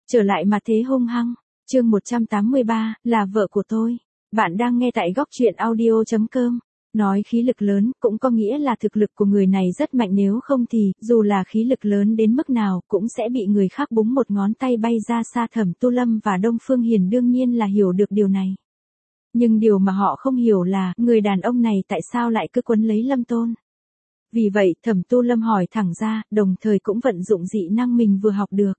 Trở lại mà thế hung hăng. Chương 183, là vợ của tôi. Bạn đang nghe tại góc truyện audio.com. Nói khí lực lớn cũng có nghĩa là thực lực của người này rất mạnh, nếu không thì dù là khí lực lớn đến mức nào cũng sẽ bị người khác búng một ngón tay bay ra xa. Thẩm Tu Lâm và Đông Phương Hiền đương nhiên là hiểu được điều này. Nhưng điều mà họ không hiểu là người đàn ông này tại sao lại cứ quấn lấy Lâm Tôn. Vì vậy Thẩm Tu Lâm hỏi thẳng ra, đồng thời cũng vận dụng dị năng mình vừa học được.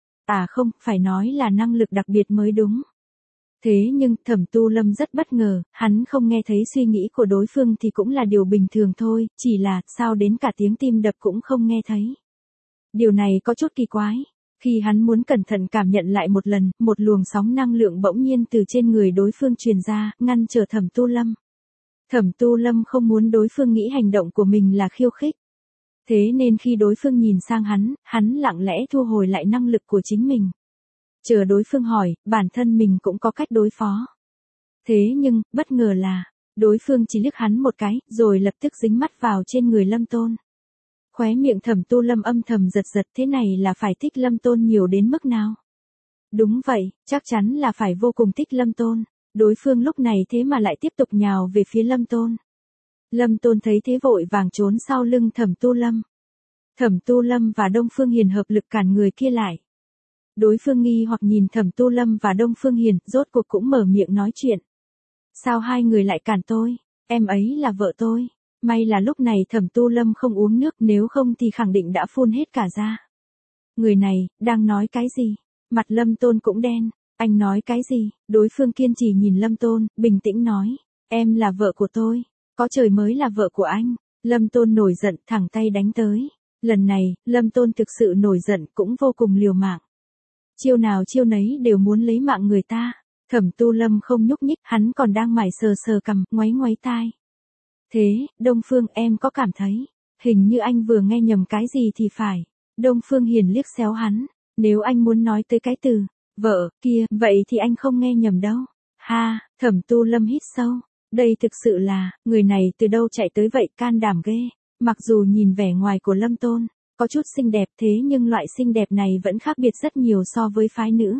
À không, phải nói là năng lực đặc biệt mới đúng. Thế nhưng Thẩm Tu Lâm rất bất ngờ, hắn không nghe thấy suy nghĩ của đối phương thì cũng là điều bình thường thôi, chỉ là sao đến cả tiếng tim đập cũng không nghe thấy. Điều này có chút kỳ quái. Khi hắn muốn cẩn thận cảm nhận lại một lần, một luồng sóng năng lượng bỗng nhiên từ trên người đối phương truyền ra, ngăn trở Thẩm Tu Lâm. Thẩm Tu Lâm không muốn đối phương nghĩ hành động của mình là khiêu khích. Thế nên khi đối phương nhìn sang hắn lặng lẽ thu hồi lại năng lực của chính mình. Chờ đối phương hỏi, bản thân mình cũng có cách đối phó. Thế nhưng, bất ngờ là, đối phương chỉ liếc hắn một cái, rồi lập tức dính mắt vào trên người Lâm Tôn. Khóe miệng Thẩm Tu Lâm âm thầm giật giật, thế này là phải thích Lâm Tôn nhiều đến mức nào? Đúng vậy, chắc chắn là phải vô cùng thích Lâm Tôn. Đối phương lúc này thế mà lại tiếp tục nhào về phía Lâm Tôn. Lâm Tôn thấy thế vội vàng trốn sau lưng Thẩm Tu Lâm. Thẩm Tu Lâm và Đông Phương Hiền hợp lực cản người kia lại. Đối phương nghi hoặc nhìn Thẩm Tu Lâm và Đông Phương Hiền, rốt cuộc cũng mở miệng nói chuyện. Sao hai người lại cản tôi? Em ấy là vợ tôi. May là lúc này Thẩm Tu Lâm không uống nước, nếu không thì khẳng định đã phun hết cả ra. Người này, đang nói cái gì? Mặt Lâm Tôn cũng đen. Anh nói cái gì? Đối phương kiên trì nhìn Lâm Tôn, bình tĩnh nói. Em là vợ của tôi. Có trời mới là vợ của anh. Lâm Tôn nổi giận, thẳng tay đánh tới. Lần này, Lâm Tôn thực sự nổi giận, cũng vô cùng liều mạng. Chiêu nào chiêu nấy đều muốn lấy mạng người ta. Thẩm Tu Lâm không nhúc nhích, hắn còn đang mải sờ sờ cằm, ngoáy ngoáy tai. Thế, Đông Phương, em có cảm thấy, hình như anh vừa nghe nhầm cái gì thì phải. Đông Phương Hiền liếc xéo hắn. Nếu anh muốn nói tới cái từ vợ kia, vậy thì anh không nghe nhầm đâu. Ha, Thẩm Tu Lâm hít sâu. Đây thực sự là, người này từ đâu chạy tới vậy, can đảm ghê. Mặc dù nhìn vẻ ngoài của Lâm Tôn có chút xinh đẹp, thế nhưng loại xinh đẹp này vẫn khác biệt rất nhiều so với phái nữ.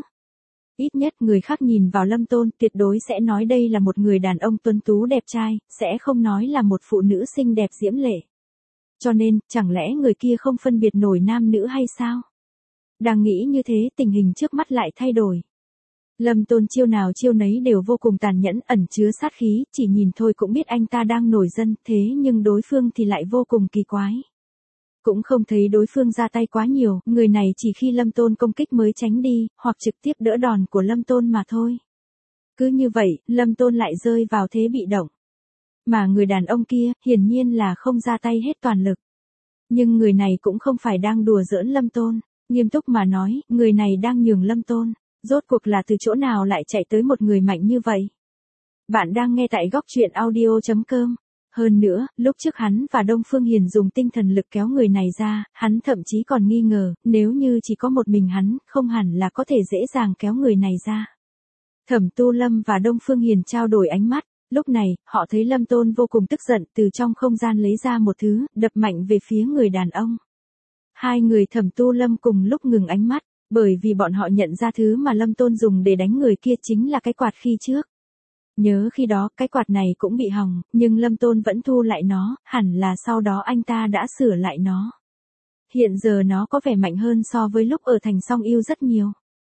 Ít nhất người khác nhìn vào Lâm Tôn tuyệt đối sẽ nói đây là một người đàn ông tuấn tú đẹp trai, sẽ không nói là một phụ nữ xinh đẹp diễm lệ. Cho nên, chẳng lẽ người kia không phân biệt nổi nam nữ hay sao? Đang nghĩ như thế, tình hình trước mắt lại thay đổi. Lâm Tôn chiêu nào chiêu nấy đều vô cùng tàn nhẫn, ẩn chứa sát khí, chỉ nhìn thôi cũng biết anh ta đang nổi giận, thế nhưng đối phương thì lại vô cùng kỳ quái. Cũng không thấy đối phương ra tay quá nhiều, người này chỉ khi Lâm Tôn công kích mới tránh đi, hoặc trực tiếp đỡ đòn của Lâm Tôn mà thôi. Cứ như vậy, Lâm Tôn lại rơi vào thế bị động. Mà người đàn ông kia, hiển nhiên là không ra tay hết toàn lực. Nhưng người này cũng không phải đang đùa giỡn Lâm Tôn, nghiêm túc mà nói, người này đang nhường Lâm Tôn. Rốt cuộc là từ chỗ nào lại chạy tới một người mạnh như vậy? Bạn đang nghe tại góc truyện audio.com. Hơn nữa, lúc trước hắn và Đông Phương Hiền dùng tinh thần lực kéo người này ra, hắn thậm chí còn nghi ngờ, nếu như chỉ có một mình hắn, không hẳn là có thể dễ dàng kéo người này ra. Thẩm Tu Lâm và Đông Phương Hiền trao đổi ánh mắt, lúc này, họ thấy Lâm Tôn vô cùng tức giận, từ trong không gian lấy ra một thứ, đập mạnh về phía người đàn ông. Hai người Thẩm Tu Lâm cùng lúc ngừng ánh mắt, bởi vì bọn họ nhận ra thứ mà Lâm Tôn dùng để đánh người kia chính là cái quạt khi trước. Nhớ khi đó cái quạt này cũng bị hỏng, nhưng Lâm Tôn vẫn thu lại nó, hẳn là sau đó anh ta đã sửa lại nó. Hiện giờ nó có vẻ mạnh hơn so với lúc ở Thành Song Yêu rất nhiều.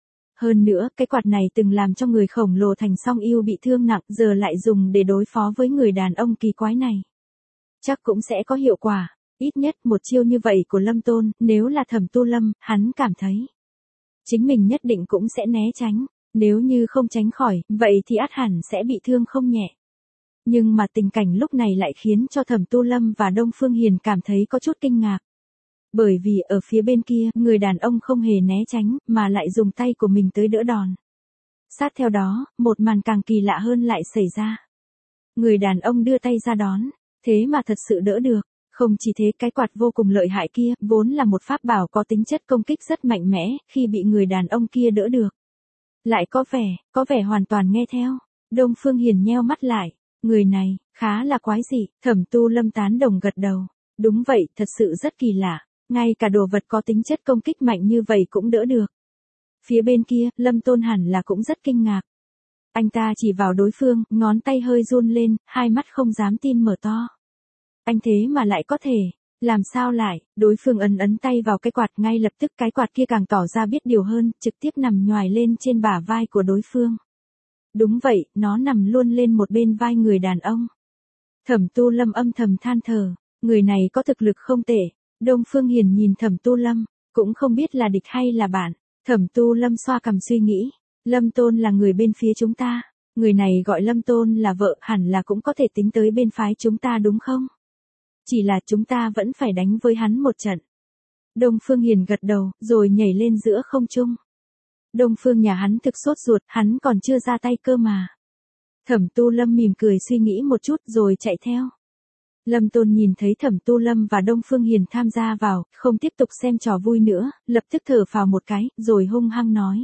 Hơn nữa, cái quạt này từng làm cho người khổng lồ Thành Song Yêu bị thương nặng, giờ lại dùng để đối phó với người đàn ông kỳ quái này. Chắc cũng sẽ có hiệu quả, ít nhất một chiêu như vậy của Lâm Tôn, nếu là Thẩm Tu Lâm, hắn cảm thấy chính mình nhất định cũng sẽ né tránh. Nếu như không tránh khỏi, vậy thì ắt hẳn sẽ bị thương không nhẹ. Nhưng mà tình cảnh lúc này lại khiến cho Thẩm Tu Lâm và Đông Phương Hiền cảm thấy có chút kinh ngạc. Bởi vì ở phía bên kia, người đàn ông không hề né tránh, mà lại dùng tay của mình tới đỡ đòn. Sát theo đó, một màn càng kỳ lạ hơn lại xảy ra. Người đàn ông đưa tay ra đón, thế mà thật sự đỡ được. Không chỉ thế, cái quạt vô cùng lợi hại kia, vốn là một pháp bảo có tính chất công kích rất mạnh mẽ, khi bị người đàn ông kia đỡ được. Lại có vẻ hoàn toàn nghe theo. Đông Phương Hiền nheo mắt lại. Người này, khá là quái dị. Thẩm Tu Lâm tán đồng gật đầu. Đúng vậy, thật sự rất kỳ lạ. Ngay cả đồ vật có tính chất công kích mạnh như vậy cũng đỡ được. Phía bên kia, Lâm Tôn hẳn là cũng rất kinh ngạc. Anh ta chỉ vào đối phương, ngón tay hơi run lên, hai mắt không dám tin mở to. Anh thế mà lại có thể, làm sao lại, đối phương ấn tay vào cái quạt, ngay lập tức cái quạt kia càng tỏ ra biết điều hơn, trực tiếp nằm nhoài lên trên bả vai của đối phương. Đúng vậy, nó nằm luôn lên một bên vai người đàn ông. Thẩm Tu Lâm âm thầm than thở, người này có thực lực không tệ. Đông Phương Hiền nhìn Thẩm Tu Lâm, cũng không biết là địch hay là bạn. Thẩm Tu Lâm xoa cằm suy nghĩ, Lâm Tôn là người bên phía chúng ta, người này gọi Lâm Tôn là vợ, hẳn là cũng có thể tính tới bên phái chúng ta đúng không? Chỉ là chúng ta vẫn phải đánh với hắn một trận. Đông Phương Hiền gật đầu, rồi nhảy lên giữa không trung. Đông Phương nhà hắn thực sốt ruột, hắn còn chưa ra tay cơ mà. Thẩm Tu Lâm mỉm cười suy nghĩ một chút rồi chạy theo. Lâm Tôn nhìn thấy Thẩm Tu Lâm và Đông Phương Hiền tham gia vào, không tiếp tục xem trò vui nữa, lập tức thở phào một cái, rồi hung hăng nói.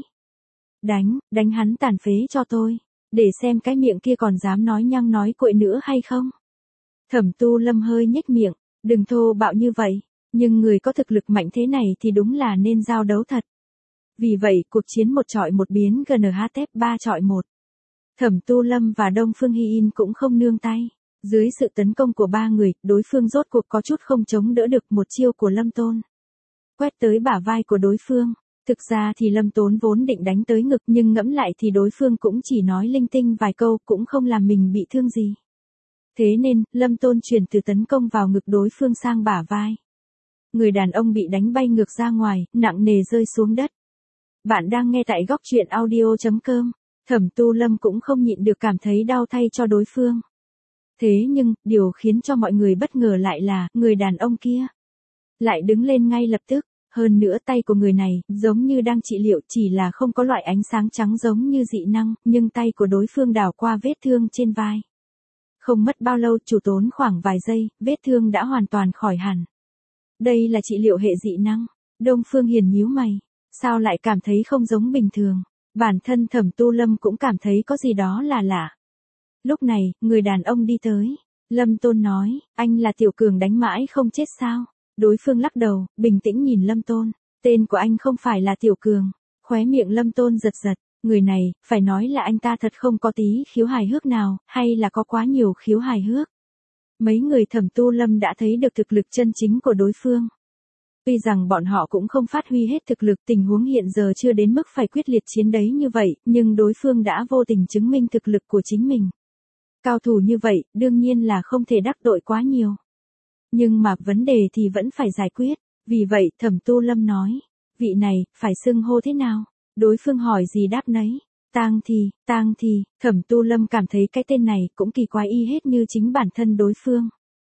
Đánh hắn tàn phế cho tôi, để xem cái miệng kia còn dám nói nhăng nói cuội nữa hay không. Thẩm Tu Lâm hơi nhếch miệng, đừng thô bạo như vậy, nhưng người có thực lực mạnh thế này thì đúng là nên giao đấu thật. Vì vậy, cuộc chiến 1-1 biến GNHT 3-1. Thẩm Tu Lâm và Đông Phương Hy In cũng không nương tay. Dưới sự tấn công của ba người, đối phương rốt cuộc có chút không chống đỡ được một chiêu của Lâm Tôn. Quét tới bả vai của đối phương. Thực ra thì Lâm Tốn vốn định đánh tới ngực, nhưng ngẫm lại thì đối phương cũng chỉ nói linh tinh vài câu, cũng không làm mình bị thương gì. Thế nên, Lâm Tôn chuyển từ tấn công vào ngực đối phương sang bả vai. Người đàn ông bị đánh bay ngược ra ngoài, nặng nề rơi xuống đất. Bạn đang nghe tại góc truyện audio.com. Thẩm Tu Lâm cũng không nhịn được cảm thấy đau thay cho đối phương. Thế nhưng, điều khiến cho mọi người bất ngờ lại là, người đàn ông kia lại đứng lên ngay lập tức. Hơn nữa tay của người này, giống như đang trị liệu, chỉ là không có loại ánh sáng trắng giống như dị năng, nhưng tay của đối phương đảo qua vết thương trên vai. Không mất bao lâu, chủ tốn khoảng vài giây, vết thương đã hoàn toàn khỏi hẳn. Đây là trị liệu hệ dị năng. Đông Phương Hiền nhíu mày, sao lại cảm thấy không giống bình thường. Bản thân Thẩm Tu Lâm cũng cảm thấy có gì đó là lạ. Lúc này, người đàn ông đi tới. Lâm Tôn nói, anh là Tiểu Cường đánh mãi không chết sao? Đối phương lắc đầu, bình tĩnh nhìn Lâm Tôn. Tên của anh không phải là Tiểu Cường. Khóe miệng Lâm Tôn giật giật. Người này, phải nói là anh ta thật không có tí khiếu hài hước nào, hay là có quá nhiều khiếu hài hước. Mấy người Thẩm Tu Lâm đã thấy được thực lực chân chính của đối phương. Tuy rằng bọn họ cũng không phát huy hết thực lực, tình huống hiện giờ chưa đến mức phải quyết liệt chiến đấy như vậy, nhưng đối phương đã vô tình chứng minh thực lực của chính mình. Cao thủ như vậy, đương nhiên là không thể đắc tội quá nhiều. Nhưng mà vấn đề thì vẫn phải giải quyết, vì vậy Thẩm Tu Lâm nói, vị này, phải xưng hô thế nào? Đối phương hỏi gì đáp nấy. Tang thì, Thẩm Tu Lâm cảm thấy cái tên này cũng kỳ quái y hết như chính bản thân đối phương.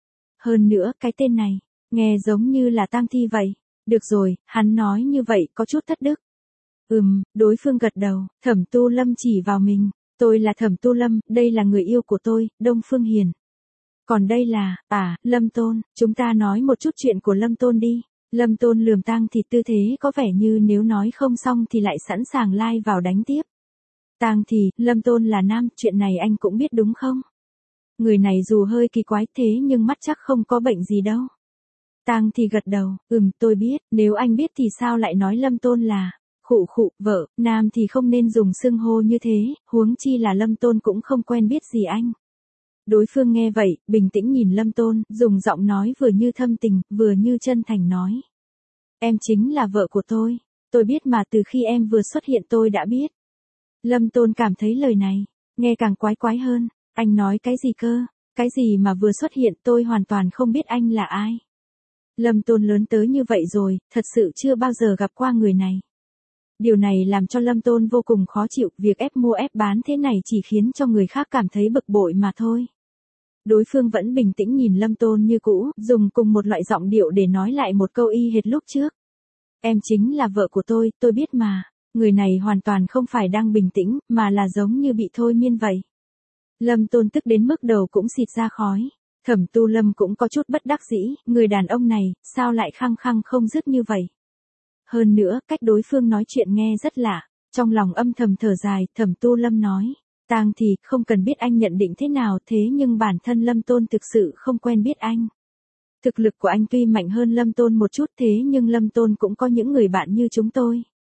Hơn nữa, cái tên này, nghe giống như là tang thi vậy. Được rồi, hắn nói như vậy có chút thất đức. Đối phương gật đầu, Thẩm Tu Lâm chỉ vào mình. Tôi là Thẩm Tu Lâm, đây là người yêu của tôi, Đông Phương Hiền. Còn đây là, Lâm Tôn, chúng ta nói một chút chuyện của Lâm Tôn đi. Lâm Tôn lườm Tang thì tư thế có vẻ như nếu nói không xong thì lại sẵn sàng lai vào đánh tiếp. Tang thì, Lâm Tôn là nam, chuyện này anh cũng biết đúng không? Người này dù hơi kỳ quái thế nhưng mắt chắc không có bệnh gì đâu. Tang thì gật đầu, tôi biết, nếu anh biết thì sao lại nói Lâm Tôn là, vợ, nam thì không nên dùng xưng hô như thế, huống chi là Lâm Tôn cũng không quen biết gì anh. Đối phương nghe vậy, bình tĩnh nhìn Lâm Tôn, dùng giọng nói vừa như thâm tình, vừa như chân thành nói. Em chính là vợ của tôi biết mà, từ khi em vừa xuất hiện tôi đã biết. Lâm Tôn cảm thấy lời này, nghe càng quái hơn, anh nói cái gì cơ, cái gì mà vừa xuất hiện, tôi hoàn toàn không biết anh là ai. Lâm Tôn lớn tới như vậy rồi, thật sự chưa bao giờ gặp qua người này. Điều này làm cho Lâm Tôn vô cùng khó chịu, việc ép mua ép bán thế này chỉ khiến cho người khác cảm thấy bực bội mà thôi. Đối phương vẫn bình tĩnh nhìn Lâm Tôn như cũ, dùng cùng một loại giọng điệu để nói lại một câu y hệt lúc trước. Em chính là vợ của tôi biết mà. Người này hoàn toàn không phải đang bình tĩnh, mà là giống như bị thôi miên vậy. Lâm Tôn tức đến mức đầu cũng xịt ra khói. Thẩm Tu Lâm cũng có chút bất đắc dĩ, người đàn ông này, sao lại khăng khăng không dứt như vậy. Hơn nữa, cách đối phương nói chuyện nghe rất lạ. Trong lòng âm thầm thở dài, Thẩm Tu Lâm nói. Tang thì, không cần biết anh nhận định thế nào, thế nhưng bản thân Lâm Tôn thực sự không quen biết anh. Thực lực của anh tuy mạnh hơn Lâm Tôn một chút thế nhưng Lâm Tôn cũng có những người bạn như chúng tôi.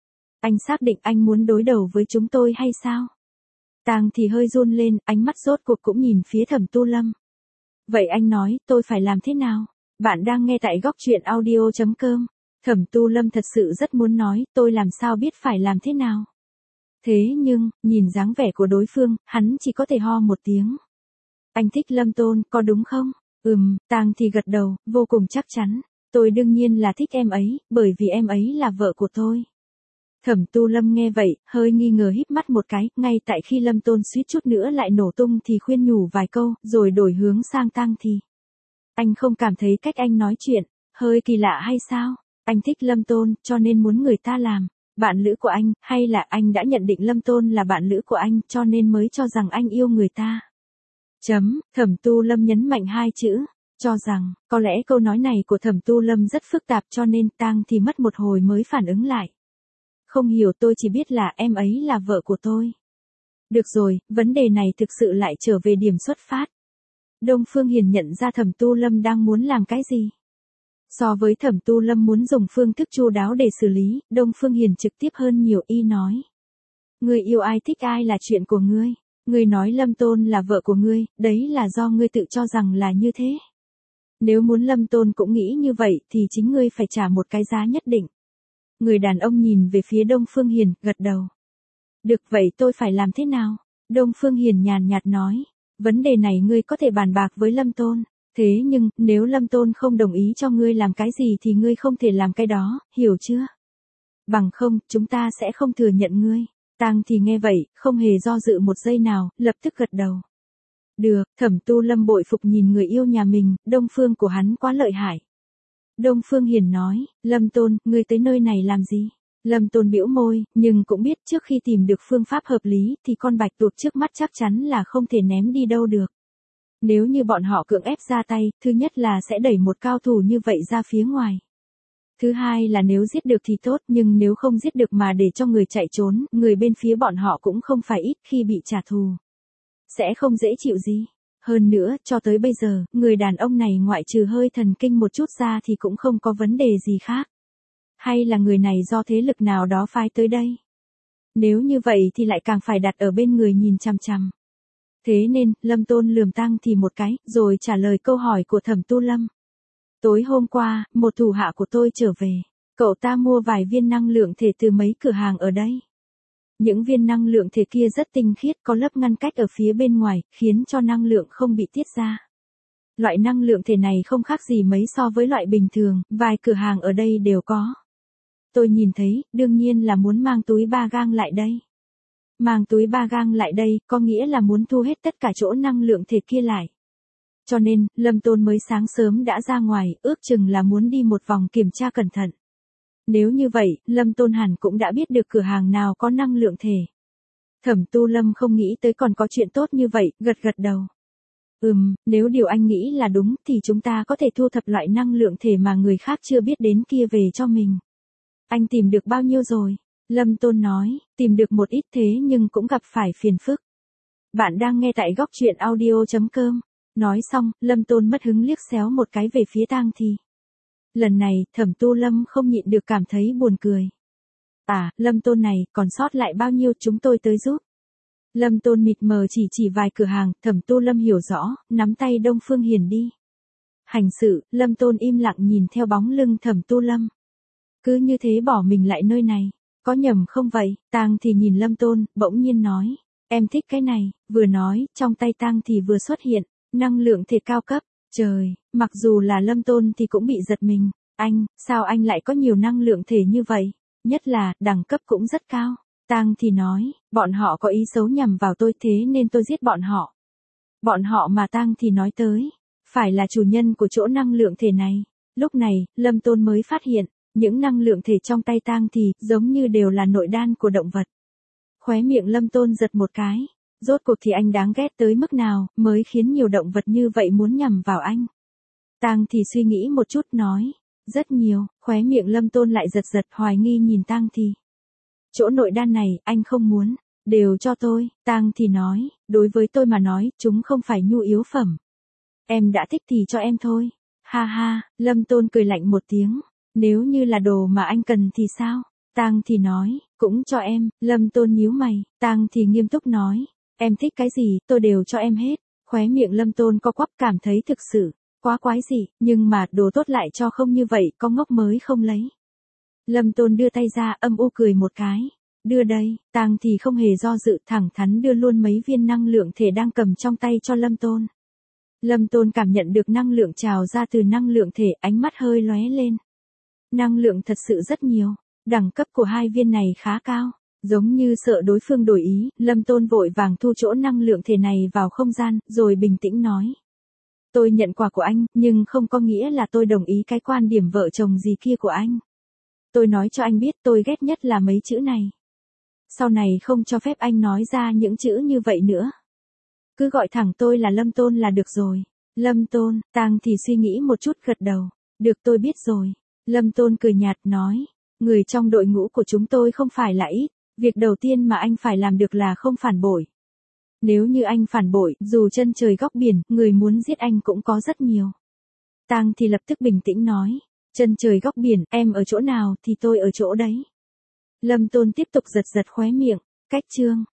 Anh xác định anh muốn đối đầu với chúng tôi hay sao? Tang thì hơi run lên, ánh mắt rốt cuộc cũng nhìn phía Thẩm Tu Lâm. Vậy anh nói, tôi phải làm thế nào? Bạn đang nghe tại góc truyện audio.com. Thẩm Tu Lâm thật sự rất muốn nói, tôi làm sao biết phải làm thế nào? Thế nhưng, nhìn dáng vẻ của đối phương, hắn chỉ có thể ho một tiếng. Anh thích Lâm Tôn, có đúng không? Tang thì gật đầu, vô cùng chắc chắn. Tôi đương nhiên là thích em ấy, bởi vì em ấy là vợ của tôi. Thẩm Tu Lâm nghe vậy, hơi nghi ngờ híp mắt một cái, ngay tại khi Lâm Tôn suýt chút nữa lại nổ tung thì khuyên nhủ vài câu, rồi đổi hướng sang Tang thì. Anh không cảm thấy cách anh nói chuyện, hơi kỳ lạ hay sao? Anh thích Lâm Tôn, cho nên muốn người ta làm bạn lữ của anh, hay là anh đã nhận định Lâm Tôn là bạn lữ của anh, cho nên mới cho rằng anh yêu người ta? Thẩm Tu Lâm nhấn mạnh hai chữ, cho rằng, có lẽ câu nói này của Thẩm Tu Lâm rất phức tạp cho nên Tang thì mất một hồi mới phản ứng lại. Không hiểu, tôi chỉ biết là em ấy là vợ của tôi. Được rồi, vấn đề này thực sự lại trở về điểm xuất phát. Đông Phương Hiền nhận ra Thẩm Tu Lâm đang muốn làm cái gì. So với Thẩm Tu Lâm muốn dùng phương thức chu đáo để xử lý, Đông Phương Hiền trực tiếp hơn nhiều, y nói. Ngươi yêu ai thích ai là chuyện của ngươi. Ngươi nói Lâm Tôn là vợ của ngươi, đấy là do ngươi tự cho rằng là như thế. Nếu muốn Lâm Tôn cũng nghĩ như vậy thì chính ngươi phải trả một cái giá nhất định. Người đàn ông nhìn về phía Đông Phương Hiền, gật đầu. Được, vậy tôi phải làm thế nào? Đông Phương Hiền nhàn nhạt nói. Vấn đề này ngươi có thể bàn bạc với Lâm Tôn. Thế nhưng, nếu Lâm Tôn không đồng ý cho ngươi làm cái gì thì ngươi không thể làm cái đó, hiểu chưa? Bằng không, chúng ta sẽ không thừa nhận ngươi. Tang thì nghe vậy, không hề do dự một giây nào, lập tức gật đầu. Được, Thẩm Tu Lâm bội phục nhìn người yêu nhà mình, Đông Phương của hắn quá lợi hại. Đông Phương Hiền nói, Lâm Tôn, ngươi tới nơi này làm gì? Lâm Tôn bĩu môi, nhưng cũng biết trước khi tìm được phương pháp hợp lý thì con bạch tuộc trước mắt chắc chắn là không thể ném đi đâu được. Nếu như bọn họ cưỡng ép ra tay, thứ nhất là sẽ đẩy một cao thủ như vậy ra phía ngoài. Thứ hai là nếu giết được thì tốt, nhưng nếu không giết được mà để cho người chạy trốn, người bên phía bọn họ cũng không phải ít, khi bị trả thù. Sẽ không dễ chịu gì. Hơn nữa, cho tới bây giờ, người đàn ông này ngoại trừ hơi thần kinh một chút ra thì cũng không có vấn đề gì khác. Hay là người này do thế lực nào đó phái tới đây? Nếu như vậy thì lại càng phải đặt ở bên người nhìn chằm chằm. Thế nên, Lâm Tôn lườm Tang thì một cái, rồi trả lời câu hỏi của Thẩm Tu Lâm. Tối hôm qua, một thủ hạ của tôi trở về. Cậu ta mua vài viên năng lượng thể từ mấy cửa hàng ở đây. Những viên năng lượng thể kia rất tinh khiết, có lớp ngăn cách ở phía bên ngoài, khiến cho năng lượng không bị tiết ra. Loại năng lượng thể này không khác gì mấy so với loại bình thường, vài cửa hàng ở đây đều có. Tôi nhìn thấy, đương nhiên là muốn mang túi ba gang lại đây. Mang túi ba gang lại đây, có nghĩa là muốn thu hết tất cả chỗ năng lượng thể kia lại. Cho nên, Lâm Tôn mới sáng sớm đã ra ngoài, ước chừng là muốn đi một vòng kiểm tra cẩn thận. Nếu như vậy, Lâm Tôn hẳn cũng đã biết được cửa hàng nào có năng lượng thể. Thẩm Tu Lâm không nghĩ tới còn có chuyện tốt như vậy, gật gật đầu. Nếu điều anh nghĩ là đúng thì chúng ta có thể thu thập loại năng lượng thể mà người khác chưa biết đến kia về cho mình. Anh tìm được bao nhiêu rồi? Lâm Tôn nói, tìm được một ít thế nhưng cũng gặp phải phiền phức. Bạn đang nghe tại góc truyện audio.com. Nói xong, Lâm Tôn mất hứng liếc xéo một cái về phía Tang thì. Lần này, Thẩm Tu Lâm không nhịn được cảm thấy buồn cười. Lâm Tôn này, còn sót lại bao nhiêu chúng tôi tới giúp. Lâm Tôn mịt mờ chỉ vài cửa hàng, Thẩm Tu Lâm hiểu rõ, nắm tay Đông Phương Hiền đi. Hành sự, Lâm Tôn im lặng nhìn theo bóng lưng Thẩm Tu Lâm. Cứ như thế bỏ mình lại nơi này, có nhầm không vậy? Tang thì nhìn Lâm Tôn, bỗng nhiên nói, em thích cái này, vừa nói, trong tay Tang thì vừa xuất hiện, năng lượng thể cao cấp. Trời, mặc dù là Lâm Tôn thì cũng bị giật mình, sao anh lại có nhiều năng lượng thể như vậy? Nhất là, đẳng cấp cũng rất cao. Tang thì nói, bọn họ có ý xấu nhằm vào tôi thế nên tôi giết bọn họ. Bọn họ mà Tang thì nói tới, phải là chủ nhân của chỗ năng lượng thể này. Lúc này, Lâm Tôn mới phát hiện, những năng lượng thể trong tay Tang thì giống như đều là nội đan của động vật. Khóe miệng Lâm Tôn giật một cái. Rốt cuộc thì anh đáng ghét tới mức nào, mới khiến nhiều động vật như vậy muốn nhằm vào anh. Tang thì suy nghĩ một chút nói, rất nhiều, khóe miệng Lâm Tôn lại giật hoài nghi nhìn Tang thì. Chỗ nội đan này, anh không muốn, đều cho tôi, Tang thì nói, đối với tôi mà nói, chúng không phải nhu yếu phẩm. Em đã thích thì cho em thôi. Ha ha, Lâm Tôn cười lạnh một tiếng, nếu như là đồ mà anh cần thì sao? Tang thì nói, cũng cho em. Lâm Tôn nhíu mày, Tang thì nghiêm túc nói, em thích cái gì, tôi đều cho em hết. Khóe miệng Lâm Tôn co quắp, cảm thấy thực sự quá quái dị, nhưng mà đồ tốt lại cho không như vậy, có ngốc mới không lấy. Lâm Tôn đưa tay ra, âm u cười một cái. Đưa đây. Tang thì không hề do dự, thẳng thắn đưa luôn mấy viên năng lượng thể đang cầm trong tay cho Lâm Tôn. Lâm Tôn cảm nhận được năng lượng trào ra từ năng lượng thể, ánh mắt hơi lóe lên. Năng lượng thật sự rất nhiều, đẳng cấp của hai viên này khá cao. Giống như sợ đối phương đổi ý, Lâm Tôn vội vàng thu chỗ năng lượng thể này vào không gian, rồi bình tĩnh nói. Tôi nhận quà của anh, nhưng không có nghĩa là tôi đồng ý cái quan điểm vợ chồng gì kia của anh. Tôi nói cho anh biết, tôi ghét nhất là mấy chữ này. Sau này không cho phép anh nói ra những chữ như vậy nữa. Cứ gọi thẳng tôi là Lâm Tôn là được rồi. Lâm Tôn. Tang thì suy nghĩ một chút, gật đầu. Được, tôi biết rồi. Lâm Tôn cười nhạt nói. Người trong đội ngũ của chúng tôi không phải là ít. Việc đầu tiên mà anh phải làm được là không phản bội. Nếu như anh phản bội, dù chân trời góc biển, người muốn giết anh cũng có rất nhiều. Tang thì lập tức bình tĩnh nói. Chân trời góc biển, em ở chỗ nào thì tôi ở chỗ đấy. Lâm Tôn tiếp tục giật giật khóe miệng. Cách chương.